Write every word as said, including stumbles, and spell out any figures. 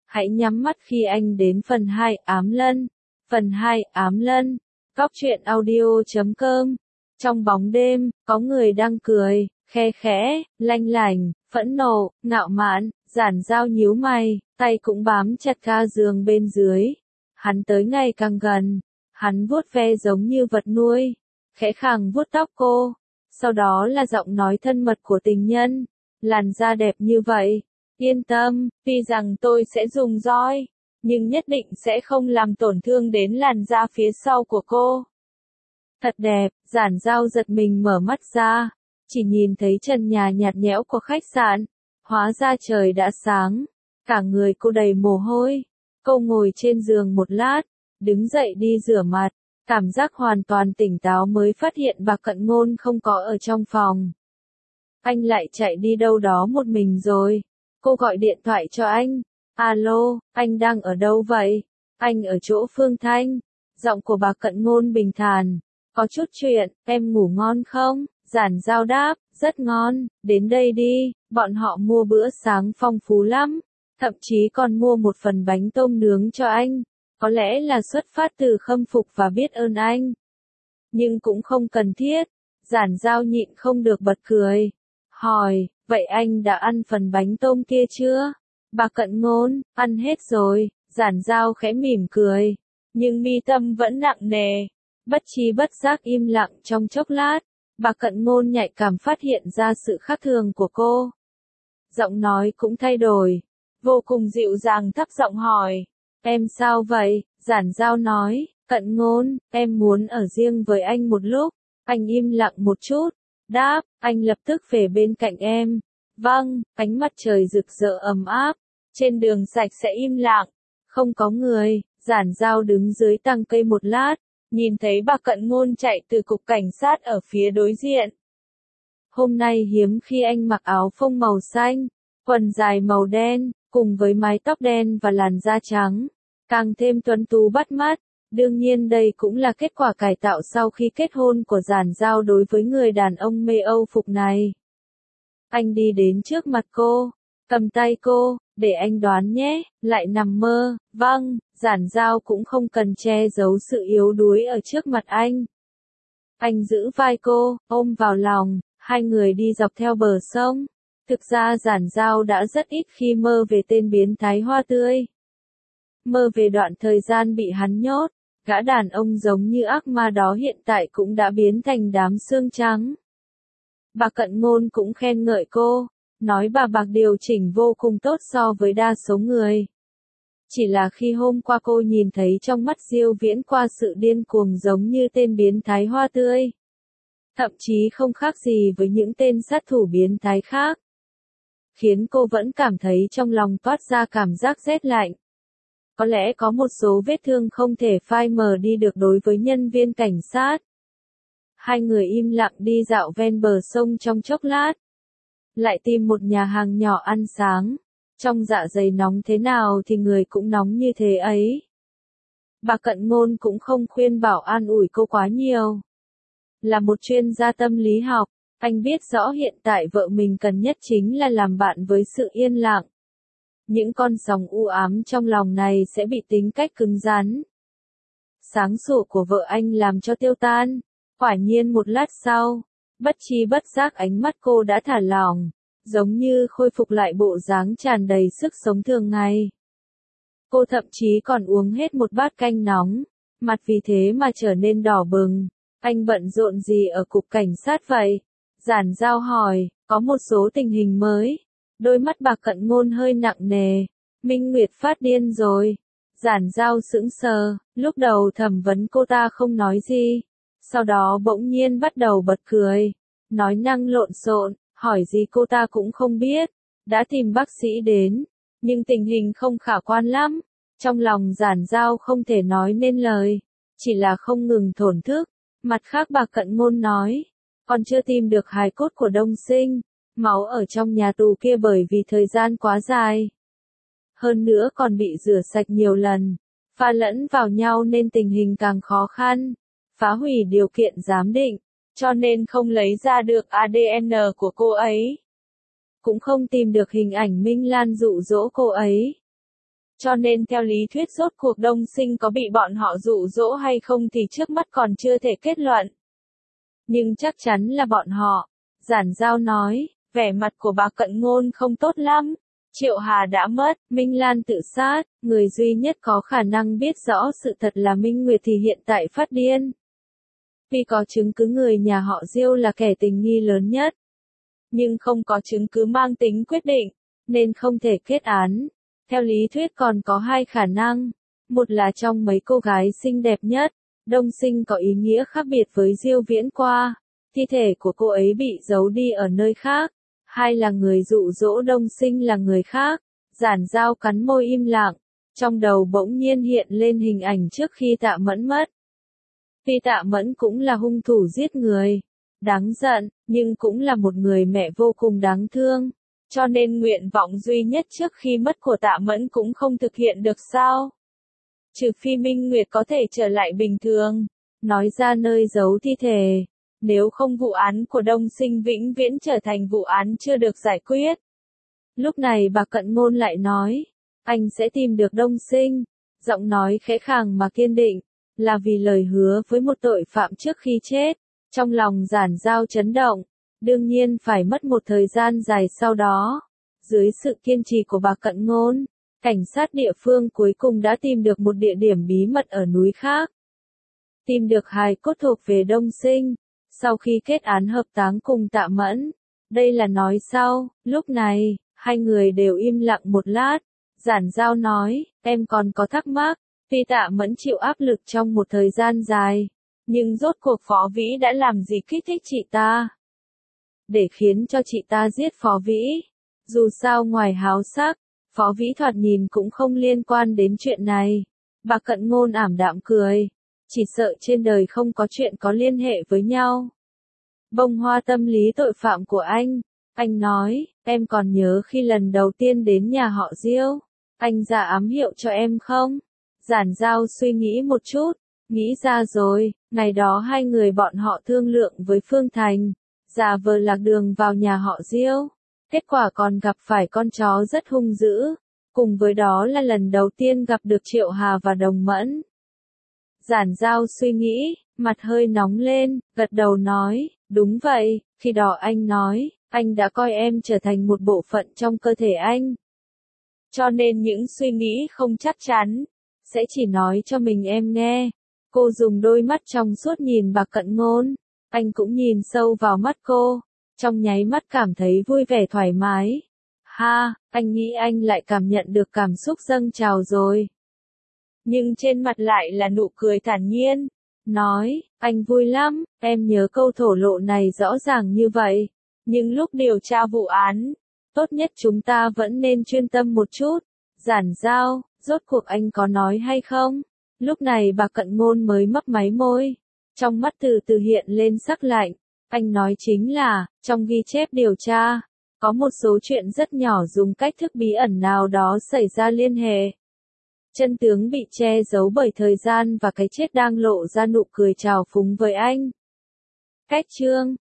Hãy nhắm mắt khi anh đến phần hai ám lân. Phần hai ám lân. Góc truyện audio chấm com. Trong bóng đêm, có người đang cười, khe khẽ, lanh lành, phẫn nộ, ngạo mạn, Giản Dao nhíu mày, tay cũng bám chặt ga giường bên dưới. Hắn tới ngày càng gần, hắn vuốt ve giống như vật nuôi, khẽ khàng vuốt tóc cô. Sau đó là giọng nói thân mật của tình nhân, làn da đẹp như vậy. Yên tâm, tuy rằng tôi sẽ dùng roi, nhưng nhất định sẽ không làm tổn thương đến làn da phía sau của cô. Thật đẹp, Giản Dao giật mình mở mắt ra, chỉ nhìn thấy trần nhà nhạt nhẽo của khách sạn. Hóa ra trời đã sáng, cả người cô đầy mồ hôi. Cô ngồi trên giường một lát, đứng dậy đi rửa mặt, cảm giác hoàn toàn tỉnh táo mới phát hiện bà Cận Ngôn không có ở trong phòng. Anh lại chạy đi đâu đó một mình rồi. Cô gọi điện thoại cho anh. Alo, anh đang ở đâu vậy? Anh ở chỗ Phương Thanh. Giọng của bà Cận Ngôn bình thản. Có chút chuyện, em ngủ ngon không? Giản Dao đáp, rất ngon, đến đây đi, bọn họ mua bữa sáng phong phú lắm. Thậm chí còn mua một phần bánh tôm nướng cho anh. Có lẽ là xuất phát từ khâm phục và biết ơn anh. Nhưng cũng không cần thiết. Giản Dao nhịn không được bật cười. Hỏi, vậy anh đã ăn phần bánh tôm kia chưa? Bà Cận Ngôn, ăn hết rồi. Giản Dao khẽ mỉm cười. Nhưng mi tâm vẫn nặng nề. Bất tri bất giác im lặng trong chốc lát. Bà Cận Ngôn nhạy cảm phát hiện ra sự khác thường của cô. Giọng nói cũng thay đổi. Vô cùng dịu dàng thấp giọng hỏi. Em sao vậy? Giản Dao nói. Cận Ngôn, em muốn ở riêng với anh một lúc. Anh im lặng một chút. Đáp, anh lập tức về bên cạnh em. Vâng, ánh mặt trời rực rỡ ấm áp. Trên đường sạch sẽ im lặng. Không có người. Giản Dao đứng dưới tàng cây một lát. Nhìn thấy bà Cận Ngôn chạy từ cục cảnh sát ở phía đối diện. Hôm nay hiếm khi anh mặc áo phông màu xanh, quần dài màu đen, cùng với mái tóc đen và làn da trắng, càng thêm tuấn tú bắt mắt. Đương nhiên đây cũng là kết quả cải tạo sau khi kết hôn của Giản Dao đối với người đàn ông mê Âu phục này. Anh đi đến trước mặt cô, cầm tay cô, để anh đoán nhé, lại nằm mơ. Vâng, Giản Dao cũng không cần che giấu sự yếu đuối ở trước mặt anh. Anh giữ vai cô, ôm vào lòng, hai người đi dọc theo bờ sông. Thực ra Giản Dao đã rất ít khi mơ về tên biến thái hoa tươi. Mơ về đoạn thời gian bị hắn nhốt, gã đàn ông giống như ác ma đó hiện tại cũng đã biến thành đám xương trắng. Bà Cận Ngôn cũng khen ngợi cô, nói bà Bạc điều chỉnh vô cùng tốt so với đa số người. Chỉ là khi hôm qua cô nhìn thấy trong mắt Diêu Viễn qua sự điên cuồng giống như tên biến thái hoa tươi. Thậm chí không khác gì với những tên sát thủ biến thái khác. Khiến cô vẫn cảm thấy trong lòng toát ra cảm giác rét lạnh. Có lẽ có một số vết thương không thể phai mờ đi được đối với nhân viên cảnh sát. Hai người im lặng đi dạo ven bờ sông trong chốc lát. Lại tìm một nhà hàng nhỏ ăn sáng. Trong dạ dày nóng thế nào thì người cũng nóng như thế ấy. Bà Cận Ngôn cũng không khuyên bảo an ủi cô quá nhiều. Là một chuyên gia tâm lý học, anh biết rõ hiện tại vợ mình cần nhất chính là làm bạn với sự yên lặng. Những con sóng u ám trong lòng này sẽ bị tính cách cứng rắn. Sáng sủa của vợ anh làm cho tiêu tan. Quả nhiên một lát sau, bất tri bất giác ánh mắt cô đã thả lỏng, giống như khôi phục lại bộ dáng tràn đầy sức sống thường ngày. Cô thậm chí còn uống hết một bát canh nóng, mặt vì thế mà trở nên đỏ bừng. Anh bận rộn gì ở cục cảnh sát vậy? Giản Dao hỏi, có một số tình hình mới. Đôi mắt bà Cận Ngôn hơi nặng nề. Minh Nguyệt phát điên rồi. Giản Dao sững sờ, lúc đầu thẩm vấn cô ta không nói gì. Sau đó bỗng nhiên bắt đầu bật cười. Nói năng lộn xộn, hỏi gì cô ta cũng không biết. Đã tìm bác sĩ đến, nhưng tình hình không khả quan lắm. Trong lòng Giản Dao không thể nói nên lời. Chỉ là không ngừng thổn thức. Mặt khác bà Cận Ngôn nói, còn chưa tìm được hài cốt của Đông Sinh. Máu ở trong nhà tù kia bởi vì thời gian quá dài. Hơn nữa còn bị rửa sạch nhiều lần, pha lẫn vào nhau nên tình hình càng khó khăn. Phá hủy điều kiện giám định, cho nên không lấy ra được a đê en của cô ấy. Cũng không tìm được hình ảnh Minh Lan dụ dỗ cô ấy. Cho nên theo lý thuyết rốt cuộc Đông Sinh có bị bọn họ dụ dỗ hay không thì trước mắt còn chưa thể kết luận. Nhưng chắc chắn là bọn họ. Giản Giao nói, vẻ mặt của bà Cận Ngôn không tốt lắm. Triệu Hà đã mất, Minh Lan tự sát, người duy nhất có khả năng biết rõ sự thật là Minh Nguyệt thì hiện tại phát điên. Vì có chứng cứ người nhà họ Diêu là kẻ tình nghi lớn nhất, nhưng không có chứng cứ mang tính quyết định, nên không thể kết án. Theo lý thuyết còn có hai khả năng, một là trong mấy cô gái xinh đẹp nhất, Đông Sinh có ý nghĩa khác biệt với Diêu Viễn qua, thi thể của cô ấy bị giấu đi ở nơi khác, hai là người dụ dỗ Đông Sinh là người khác. Giản Giao cắn môi im lặng, trong đầu bỗng nhiên hiện lên hình ảnh trước khi Tạ Mẫn mất. Vì Tạ Mẫn cũng là hung thủ giết người, đáng giận, nhưng cũng là một người mẹ vô cùng đáng thương. Cho nên nguyện vọng duy nhất trước khi mất của Tạ Mẫn cũng không thực hiện được sao? Trừ phi Minh Nguyệt có thể trở lại bình thường, nói ra nơi giấu thi thể, nếu không vụ án của Đông Sinh vĩnh viễn trở thành vụ án chưa được giải quyết. Lúc này bà Cận Ngôn lại nói, anh sẽ tìm được Đông Sinh, giọng nói khẽ khàng mà kiên định, là vì lời hứa với một tội phạm trước khi chết. Trong lòng Giản Giao chấn động, đương nhiên phải mất một thời gian dài sau đó. Dưới sự kiên trì của bà Cận Ngôn, cảnh sát địa phương cuối cùng đã tìm được một địa điểm bí mật ở núi khác. Tìm được hài cốt thuộc về Đông Sinh, sau khi kết án hợp táng cùng Tạ Mẫn. Đây là nói sau, lúc này, hai người đều im lặng một lát. Giản Giao nói, em còn có thắc mắc, vì Tạ Mẫn chịu áp lực trong một thời gian dài. Nhưng rốt cuộc Phó Vĩ đã làm gì kích thích chị ta? Để khiến cho chị ta giết Phó Vĩ. Dù sao ngoài háo sắc, Phó Vĩ thoạt nhìn cũng không liên quan đến chuyện này. Bà Cận Ngôn ảm đạm cười. Chỉ sợ trên đời không có chuyện có liên hệ với nhau. Bông hoa tâm lý tội phạm của anh. Anh nói, em còn nhớ khi lần đầu tiên đến nhà họ Diêu, anh ra ám hiệu cho em không? Giản Giao suy nghĩ một chút. Nghĩ ra rồi, ngày đó hai người bọn họ thương lượng với Phương Thành, giả vờ lạc đường vào nhà họ Diêu, kết quả còn gặp phải con chó rất hung dữ, cùng với đó là lần đầu tiên gặp được Triệu Hà và Đồng Mẫn. Giản Giao suy nghĩ, mặt hơi nóng lên, gật đầu nói, đúng vậy, khi đó anh nói, anh đã coi em trở thành một bộ phận trong cơ thể anh. Cho nên những suy nghĩ không chắc chắn, sẽ chỉ nói cho mình em nghe. Cô dùng đôi mắt trong suốt nhìn bà Cận Ngôn, anh cũng nhìn sâu vào mắt cô, trong nháy mắt cảm thấy vui vẻ thoải mái. Ha, anh nghĩ anh lại cảm nhận được cảm xúc dâng trào rồi. Nhưng trên mặt lại là nụ cười thản nhiên, nói, anh vui lắm, em nhớ câu thổ lộ này rõ ràng như vậy. Nhưng lúc điều tra vụ án, tốt nhất chúng ta vẫn nên chuyên tâm một chút. Giản Giao, rốt cuộc anh có nói hay không? Lúc này bà Cận Ngôn mới mấp máy môi, trong mắt từ từ hiện lên sắc lạnh. Anh nói chính là, trong ghi chép điều tra, có một số chuyện rất nhỏ dùng cách thức bí ẩn nào đó xảy ra liên hệ. Chân tướng bị che giấu bởi thời gian và cái chết đang lộ ra nụ cười trào phúng với anh. Cách chương